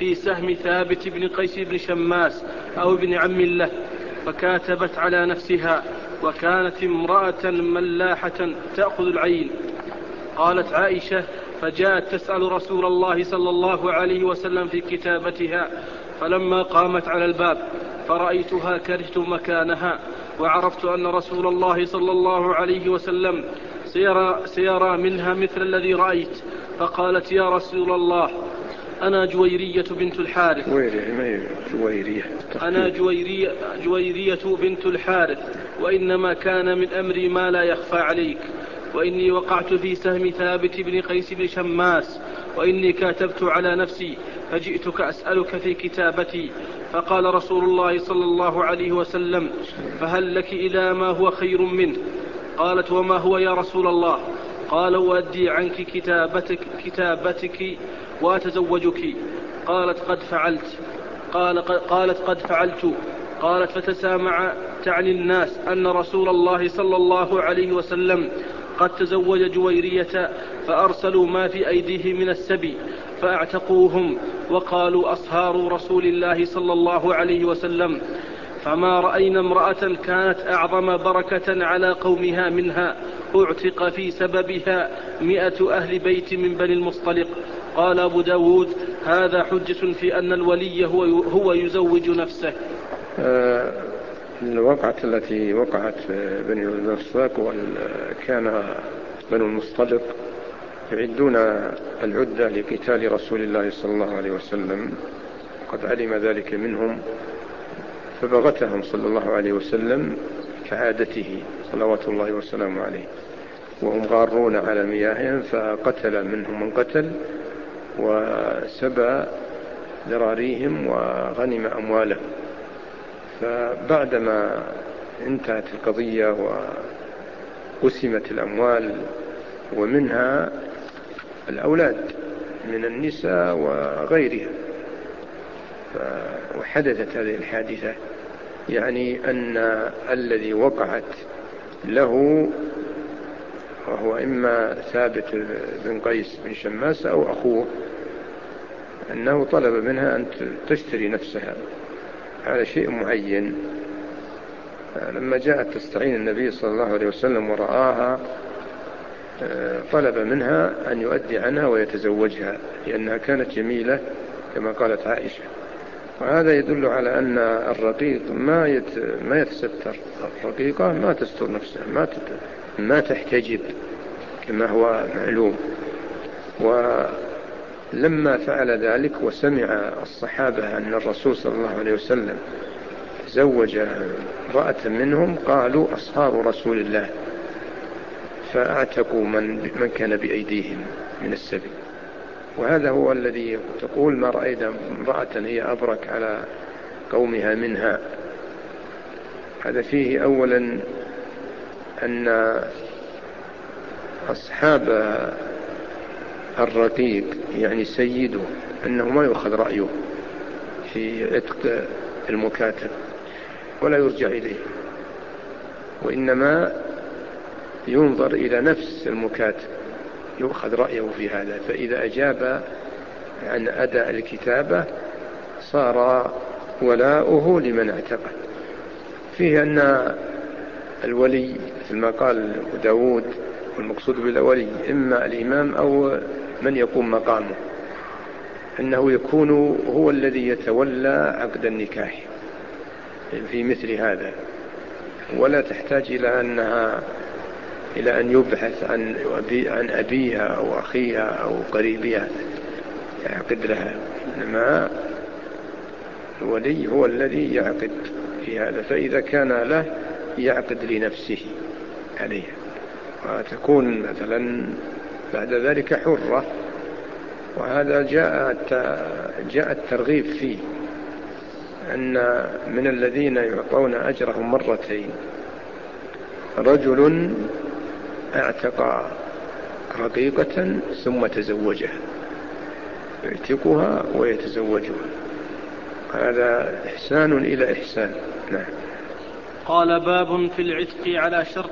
في سهم ثابت بن قيس بن شماس أو ابن عم له، فكاتبت على نفسها، وكانت امرأة ملاحة تأخذ العين. قالت عائشة: فجاءت تسأل رسول الله صلى الله عليه وسلم في كتابتها، فلما قامت على الباب فرأيتها كرهت مكانها، وعرفت أن رسول الله صلى الله عليه وسلم سيرى, سيرى منها مثل الذي رأيت، فقالت: يا رسول الله، أنا جويرية بنت الحارث
جويرية
أنا جويرية, جويرية بنت الحارث، وإنما كان من أمري ما لا يخفى عليك، وإني وقعت في سهم ثابت بن قيس بن شماس، وإني كاتبت على نفسي، فجئتك أسألك في كتابتي. فقال رسول الله صلى الله عليه وسلم: فهل لك إلى ما هو خير منه؟ قالت: وما هو يا رسول الله؟ قال: أؤدي عنك كتابتك, كتابتك وأتزوجك. قالت: قد فعلت. قال قالت: قد فعلت. قالت: فتسامع تعني الناس أن رسول الله صلى الله عليه وسلم قد تزوج جويرية، فأرسلوا ما في أيديه من السبي فاعتقوهم، وقالوا: أصهار رسول الله صلى الله عليه وسلم. فما رأينا امرأة كانت أعظم بركة على قومها منها، اعتق في سببها مئة أهل بيت من بني المصطلق. قال أبو داود: هذا حجة في أن الولي هو, هو يزوج نفسه.
آه الوقعة التي وقعت بني المصطلق، كان بني المصطلق يعدون العدة لقتال رسول الله صلى الله عليه وسلم، قد علم ذلك منهم، فبغتهم صلى الله عليه وسلم كعادته صلوات الله وسلامه عليه، وهم غارون على مياههم، فقتل منهم من قتل، وسبى ذراريهم وغنم أموالهم. فبعدما انتهت القضية وقسمت الأموال ومنها الأولاد من النساء وغيرها، وحدثت هذه الحادثة، يعني أن الذي وقعت له وهو إما ثابت بن قيس بن شماس أو أخوه، أنه طلب منها أن تشتري نفسها على شيء معين. لما جاءت تستعين النبي صلى الله عليه وسلم ورآها، طلب منها أن يؤدي عنها ويتزوجها، لأنها كانت جميلة كما قالت عائشة. وهذا يدل على أن الرقيق ما يت... ما يتستر، الرقيقة ما تستر نفسها، ما, تت... ما تحتجب كما هو معلوم. ولما فعل ذلك وسمع الصحابة أن الرسول صلى الله عليه وسلم زوج امرأة منهم، قالوا: أصهار رسول الله، فاعتقوا من, من كان بأيديهم من السبي. وهذا هو الذي تقول: ما رأينا امرأة هي أبرك على قومها منها. هذا فيه أولا أن أصحاب الرقيق يعني سيده أنه ما يؤخذ رأيه في عتق المكاتب ولا يرجع إليه، وإنما ينظر إلى نفس المكاتب يؤخذ رأيه في هذا. فإذا أجاب عن أداء الكتابة صار ولاؤه لمن اعتقد. فيه أن الولي مثل ما قال داود، والمقصود بالولي إما الإمام أو من يقوم مقامه، أنه يكون هو الذي يتولى عقد النكاح في مثل هذا، ولا تحتاج إلى أنها إلى أن يبحث عن عن أبيها أو أخيها أو قريبها يعقد لها، إنما الولي هو الذي يعقد في هذا. فإذا كان له يعقد لنفسه عليها، وتكون مثلا بعد ذلك حرة. وهذا جاء جاء الترغيب فيه، أن من الذين يعطون أجرهم مرتين رجل اعتق رقيقة ثم تزوجها، يعتقها ويتزوجها، هذا إحسان إلى إحسان. نعم.
قال: باب في العتق على شرط.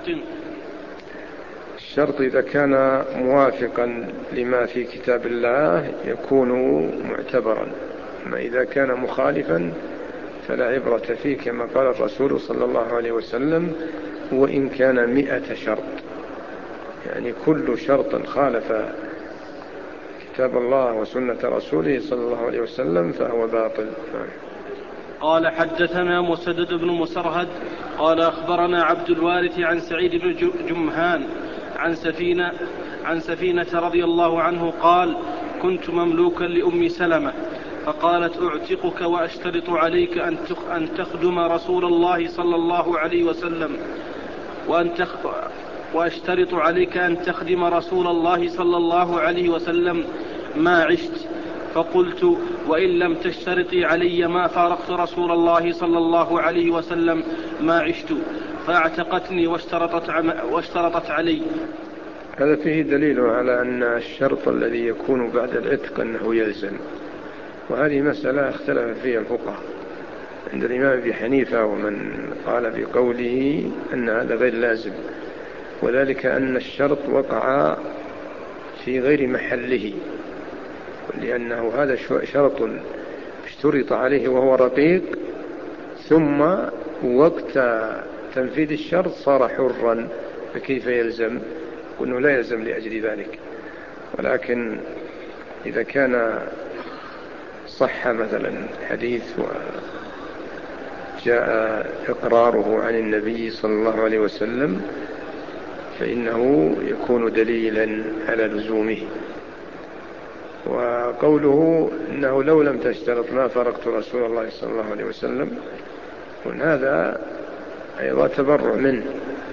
الشرط إذا كان موافقا لما في كتاب الله يكون معتبرا، ما إذا كان مخالفا فلا عبرة فيه، كما قال الرسول صلى الله عليه وسلم: وإن كان مئة شرط. يعني كل شرط خالف كتاب الله وسنة رسوله صلى الله عليه وسلم فهو باطل.
قال حدثنا مسدد بن مسرهد قال أخبرنا عبد الوارث عن سعيد بن جمهان عن سفينة عن سفينة رضي الله عنه قال: كنت مملوكا لأم سلمة فقالت: أعتقك وأشترط عليك أن تخدم رسول الله صلى الله عليه وسلم وأن تخ... وأشترط عليك أن تخدم رسول الله صلى الله عليه وسلم ما عشت. فقلت: وإن لم تشترطي علي ما فارقت رسول الله صلى الله عليه وسلم ما عشت. فاعتقتني واشترطت, عم... واشترطت علي.
هذا فيه دليل على أن الشرط الذي يكون بعد العتق أنه يلزم، وهذه مسألة اختلف فيها الفقهاء عند الإمام أبي حنيفة ومن قال بقوله أن هذا غير لازم، وذلك أن الشرط وقع في غير محله، لأنه هذا شرط اشترط عليه وهو رقيق، ثم وقت تنفيذ الشرط صار حرا، فكيف يلزم؟ وأنه لا يلزم لأجل ذلك. ولكن إذا كان صح مثلا حديث وجاء إقراره عن النبي صلى الله عليه وسلم فإنه يكون دليلا على لزومه. وقوله إنه لو لم تشترط ما فرقت رسول الله صلى الله عليه وسلم، هذا أيضا تبرع منه،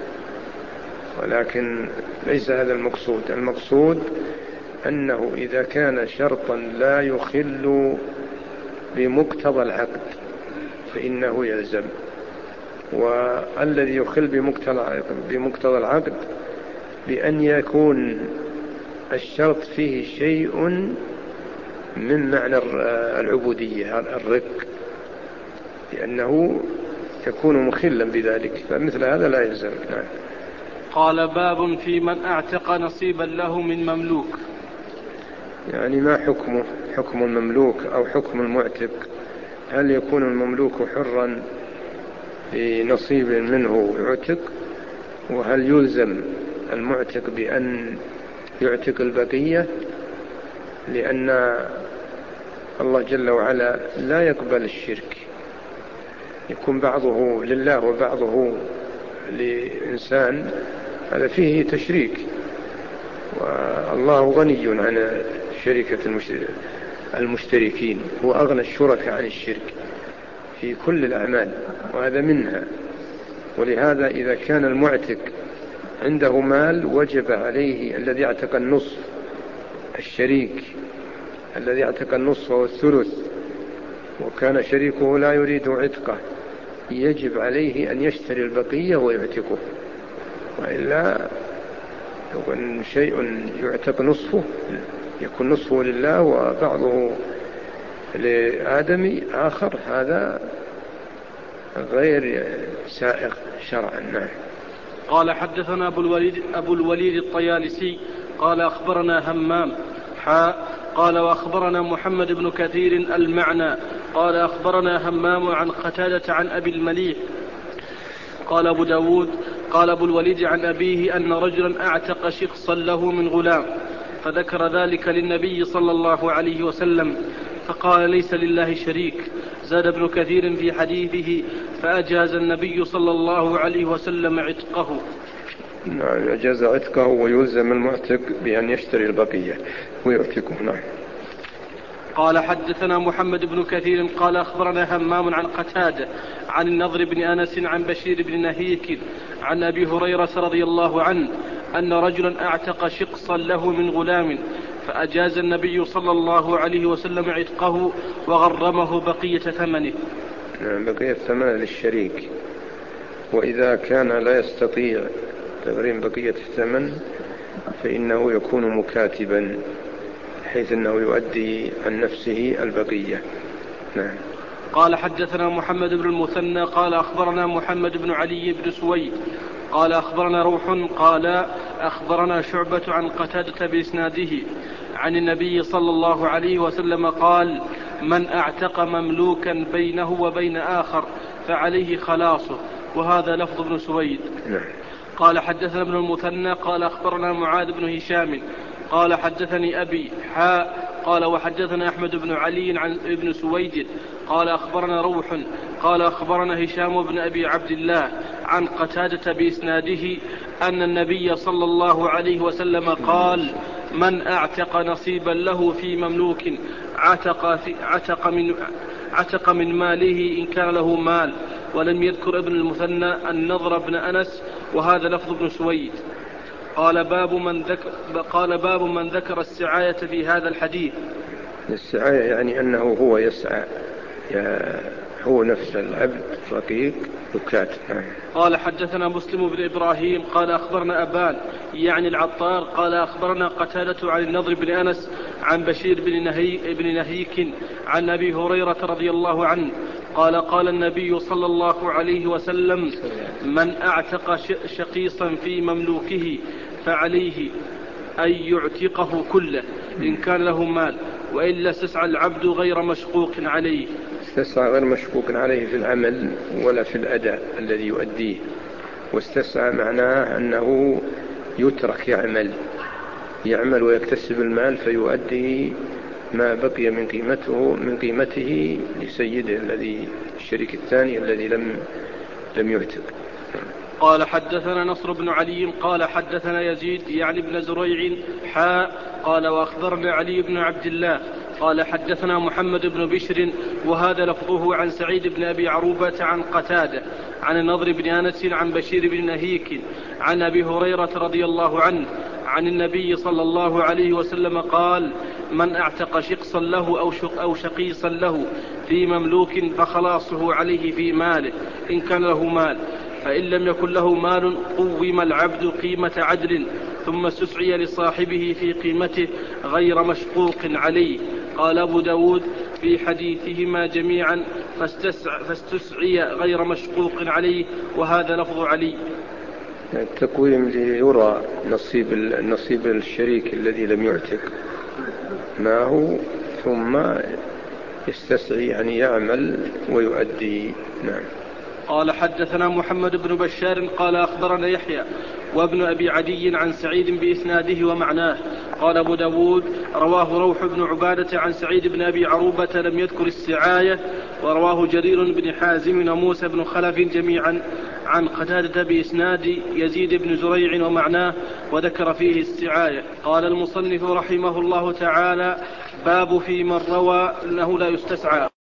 ولكن ليس هذا المقصود. المقصود أنه إذا كان شرطا لا يخل بمقتضى العقد فإنه يلزم، والذي يخل بمقتضى العقد بأن يكون الشرط فيه شيء من معنى العبودية الرق، لأنه يكون مخلا بذلك، فمثل هذا لا يلزم. نعم.
قال: باب في من اعتق نصيبا له من مملوك.
يعني ما حكمه؟ حكم المملوك أو حكم المعتق؟ هل يكون المملوك حرا بنصيب منه يعتق؟ وهل يلزم المعتق بأن يعتق البقية؟ لأن الله جل وعلا لا يقبل الشرك، يكون بعضه لله وبعضه لإنسان، هذا فيه تشريك، والله غني عن شركة المشتركين، هو أغنى الشركاء عن الشرك في كل الأعمال، وهذا منها. ولهذا إذا كان المعتق عنده مال وجب عليه الذي اعتق النصف، الشريك الذي اعتق النصف والثلث، وكان شريكه لا يريد عتقه، يجب عليه أن يشتري البقية ويعتقه، وإلا يكون شيء يعتق نصفه يكون نصفه لله وبعضه لآدمي آخر، هذا غير سائغ شرعا. نعم.
قال حدثنا أبو الوليد, أبو الوليد الطيالسي قال أخبرنا همام حاء قال وأخبرنا محمد بن كثير المعنى قال أخبرنا همام عن قتادة عن أبي المليح قال أبو داود قال أبو الوليد عن أبيه أن رجلا أعتق شخصا له من غلام، فذكر ذلك للنبي صلى الله عليه وسلم فقال: ليس لله شريك. زاد ابن كثير في حديثه: فأجاز النبي صلى الله عليه وسلم عتقه.
نعم، أجاز عتقه، ويلزم المعتق بأن يشتري البقية ويعتقه. نعم.
قال حدثنا محمد بن كثير قال أخبرنا همام عن قتادة عن النضر بن أنس عن بشير بن نهيك عن أبي هريرة رضي الله عنه أن رجلا أعتق شقصا له من غلام، فأجاز النبي صلى الله عليه وسلم عتقه وغرمه بقية ثمنه.
بقية ثمنه للشريك، وإذا كان لا يستطيع تغريم بقية الثمن فإنه يكون مكاتبا، حيث أنه يؤدي عن نفسه البقية. نعم.
قال حدثنا محمد بن المثنى قال أخبرنا محمد بن علي بن سويد قال أخبرنا روح قال أخبرنا شعبة عن قتادة بإسناده عن النبي صلى الله عليه وسلم قال: من اعتق مملوكا بينه وبين آخر فعليه خلاصه. وهذا لفظ ابن سويد. قال حدثنا ابن المثنى قال أخبرنا معاذ بن هشام قال حدثني أبي حاء قال وحدثنا أحمد بن علي عن ابن سويد قال أخبرنا روح قال أخبرنا هشام بن أبي عبد الله عن قتادة بإسناده أن النبي صلى الله عليه وسلم قال من اعتق نصيبا له في مملوك عتق, في عتق, من, عتق من ماله إن كان له مال. ولم يذكر ابن المثنى النضر بن أنس وهذا لفظ ابن سويد. قال باب من ذكر, قال باب من ذكر السعاية في هذا الحديث.
السعاية يعني أنه هو يسعى، هو نفس العبد رقيق وكاتب.
قال حدثنا مسلم بن إبراهيم قال أخبرنا أبان يعني العطار قال أخبرنا قتادة عن النضر بن أنس عن بشير بن, نهي بن نهيك عن أبي هريرة رضي الله عنه قال قال النبي صلى الله عليه وسلم من اعتق شقيصا في مملوكه فعليه أن يعتقه كله إن كان له مال وإلا استسعى العبد غير مشقوق عليه.
استسعى غير مشقوق عليه في العمل ولا في الأداء الذي يؤديه. واستسعى معناه أنه يترك يعمل يعمل ويكتسب المال فيؤدي ما بقي من قيمته من قيمته لسيده الذي الشريك الثاني الذي لم لم يعتق.
قال حدثنا نصر بن علي قال حدثنا يزيد يعني ابن زريع حاء قال وأخبرنا علي بن عبد الله قال حدثنا محمد بن بشر وهذا لفظه عن سعيد بن أبي عروبة عن قتادة عن النضر بن أنس عن بشير بن نهيك عن أبي هريرة رضي الله عنه عن النبي صلى الله عليه وسلم قال من اعتق شقصا له أو, شق أو شقيصا له في مملوك فخلاصه عليه في ماله إن كان له مال فإن لم يكن له مال قوم العبد قيمة عدل ثم استسعي لصاحبه في قيمته غير مشقوق عليه. قال أبو داود في حديثهما جميعا فاستسعي غير مشقوق عليه وهذا لفظ علي.
التقويم ليرى نصيب النصيب الشريك الذي لم يعتق ما هو ثم يستسعي يعني يعمل ويؤدي. نعم.
قال حدثنا محمد بن بشار قال أخبرنا يحيى وابن أبي عدي عن سعيد بإسناده ومعناه. قال أبو داود رواه روح بن عبادة عن سعيد بن أبي عروبة لم يذكر السعاية ورواه جرير بن حازم وموسى بن خلف جميعا عن قتادة بإسناد يزيد بن زريع ومعناه وذكر فيه السعاية. قال المصنف رحمه الله تعالى باب في من روى أنه لا يستسعى.